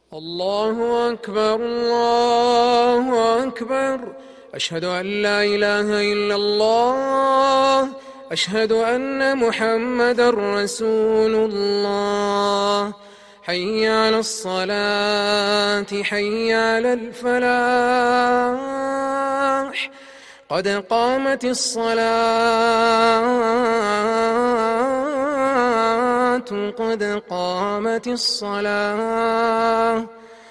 الله أكبر الله أكبر. أشهد أن لا إله إلا الله. أشهد أن محمدًا رسول الله. حي على الصلاة حي على الفلاح. قد قامت الصلاة قد قامت الصلاة.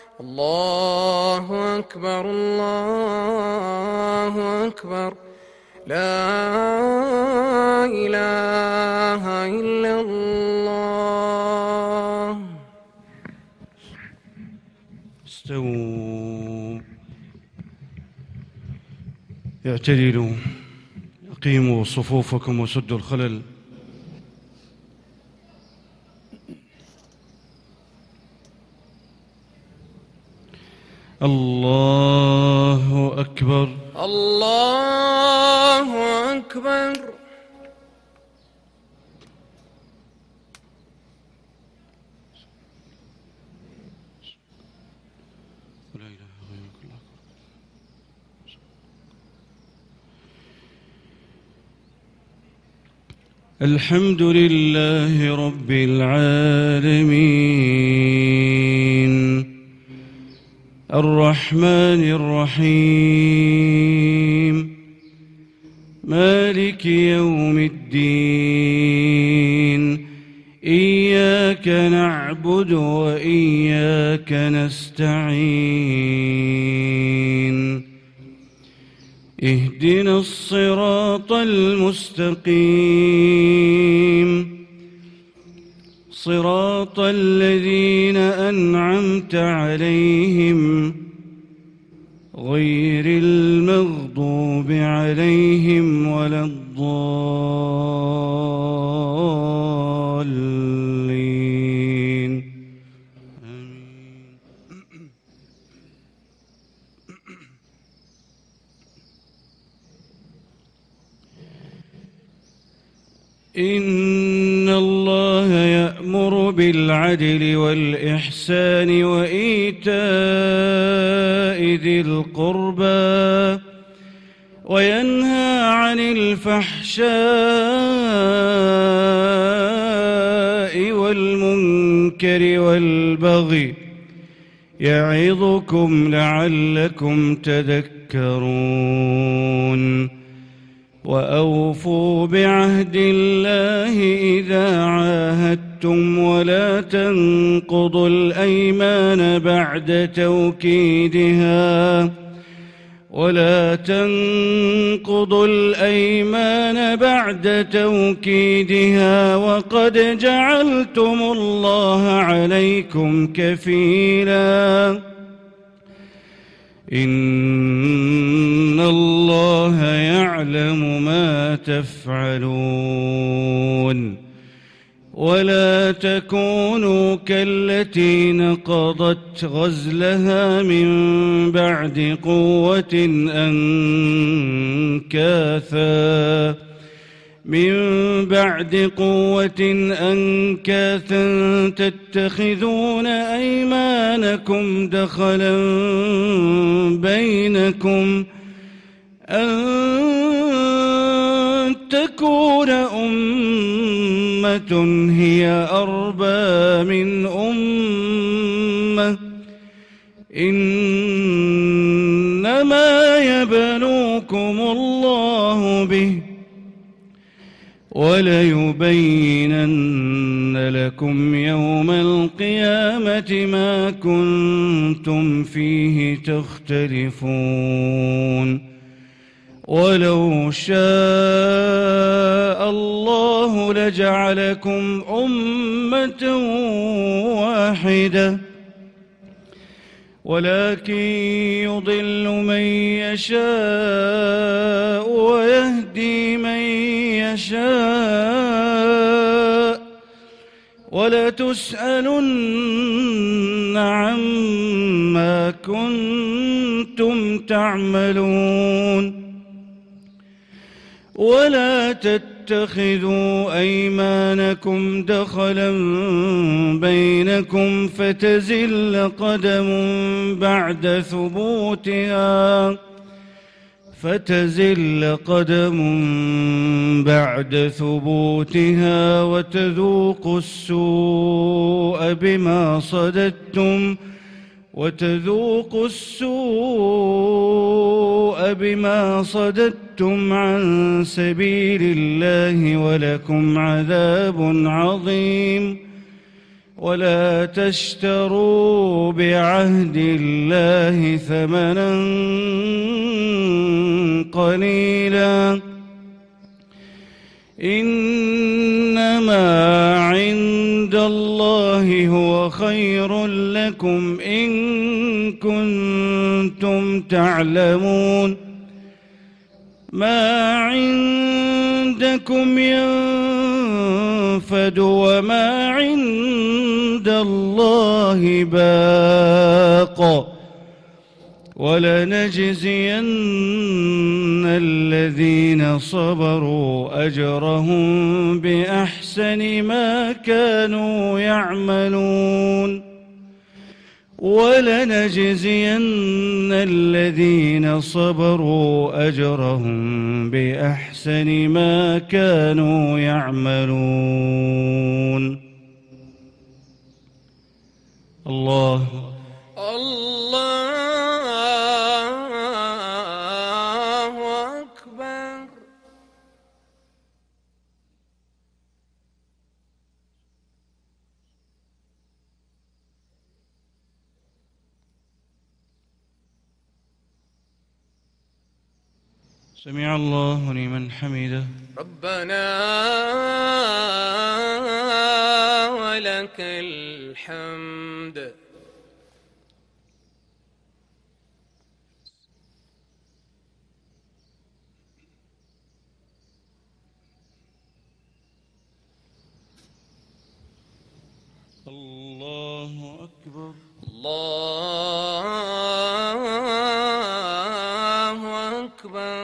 الله أكبر الله أكبر. لا إله إلا الله. استووا، اعتدلوا، أقيموا صفوفكم وسدوا الخلل. الله أكبر الله أكبر. الحمد لله رب العالمين الرحمن الرحيم مالك يوم الدين. إياك نعبد وإياك نستعين. اهدنا الصراط المستقيم، صراط الذين أنعمت عليهم غير المغضوب عليهم ولا الضالين. إن الله يأمر بالعدل والإحسان وإيتاء ذي القربى وينهى عن الفحشاء والمنكر والبغي يعظكم لعلكم تذكرون. وأوفوا بعهد الله إذا عاهدتم ولا تنقضوا الأيمان بعد توكيدها وقد جعلتم الله عليكم كفيلا. إن الله يعلم ما تفعلون. ولا تكونوا كالتي نقضت غزلها من بعد قوة أنكاثا تتخذون أيمانكم دخلا بينكم أن تكون أمة هي أربى من أمة. إنما يبلوكم الله به وليبينن لكم يوم القيامة ما كنتم فيه تختلفون. ولو شاء الله لجعلكم أمة واحدة ولكن يضل من يشاء ويهدي من يشاء ولتسألن عما كنتم تعملون. ولا تتخذوا أيمانكم دخلا بينكم فتزل قدم بعد ثبوتها وتذوقوا السوء بما صددتم عن سبيل الله ولكم عذاب عظيم. ولا تشتروا بعهد الله ثمنا قليلا إنما عند الله هو خير لكم إن كنتم تعلمون. ما عندكم ينفد وما عند الله باق ولنجزين الذين صبروا أجرهم بأحسن ما كانوا يعملون. ولنجزين الذين صبروا أجرهم بأحسن ما كانوا يعملون. الله أكبر. سمع الله لمن حمده. ربنا ولك الحمد. الله أكبر. الله أكبر.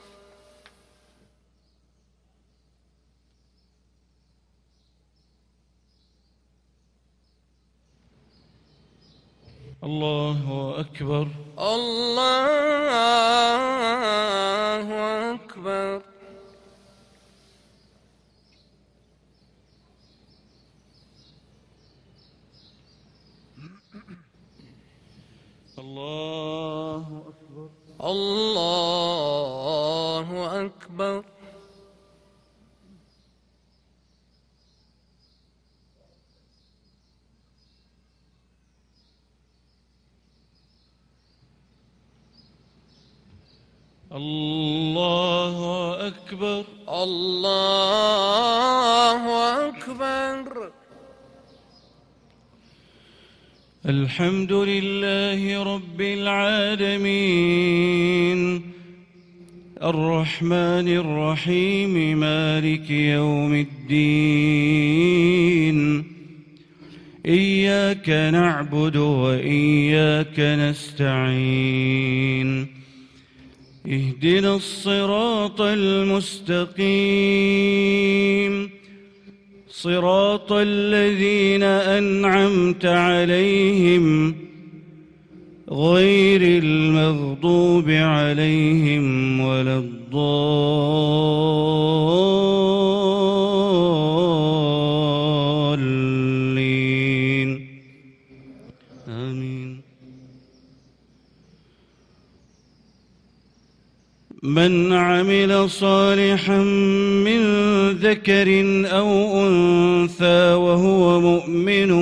الله أكبر. الله أكبر. الله أكبر. الله أكبر. الله أكبر. الله أكبر. الحمد لله رب العالمين الرحمن الرحيم مالك يوم الدين إياك نعبد وإياك نستعين اهدنا الصراط المستقيم صراط الذين أنعمت عليهم غير المغضوب عليهم ولا الضالين آمين. من عمل صالحا من ذكر أو أنثى وهو مؤمن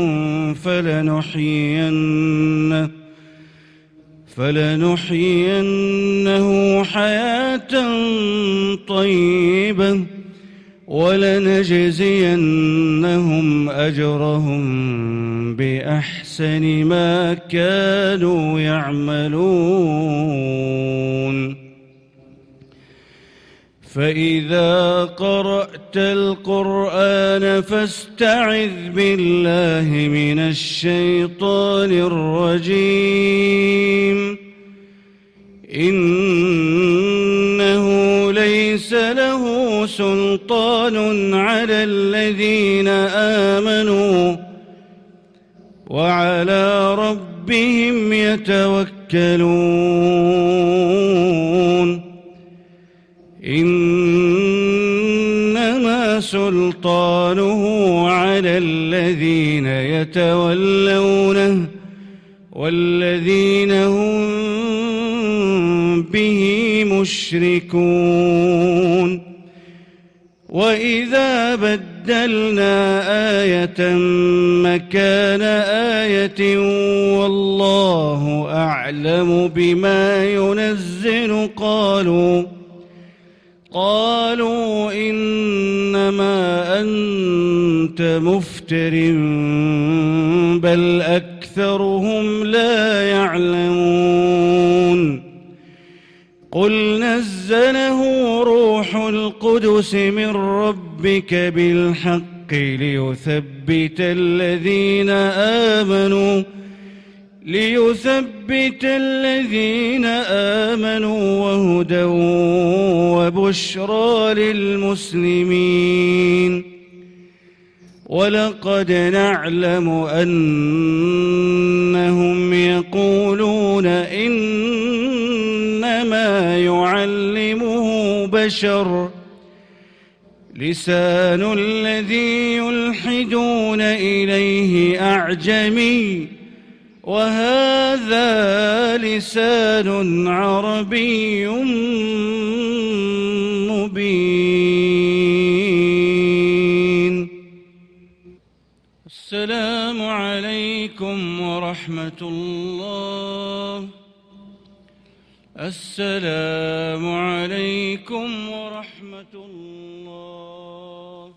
فلنحيينه حياة طيبة ولنجزينهم أجرهم بأحسن ما كانوا يعملون. فإذا قرأت القرآن فاستعذ بالله من الشيطان الرجيم إنه ليس له سلطان سلطان على الذين آمنوا وعلى ربهم يتوكلون إنما سلطانه على الذين يتولونه والذين هم به مشركون وإذا بدلنا آية مكان آية والله أعلم بما ينزل قالوا إنما أنت مفتر بل أكثرهم لا يعلمون قل نزله روح القدس من ربك بالحق ليثبت الذين آمنوا وهدى وبشرى للمسلمين ولقد نعلم أنهم يقولون إنما يعلمه بشر لسان الذي يلحدون إليه أعجمي وهذا لسان عربي مبين. السلام عليكم ورحمة الله. السلام عليكم ورحمة الله.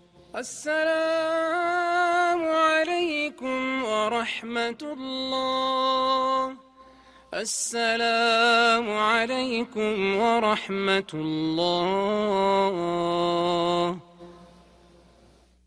السلام عليكم ورحمة الله. السلام عليكم ورحمة الله.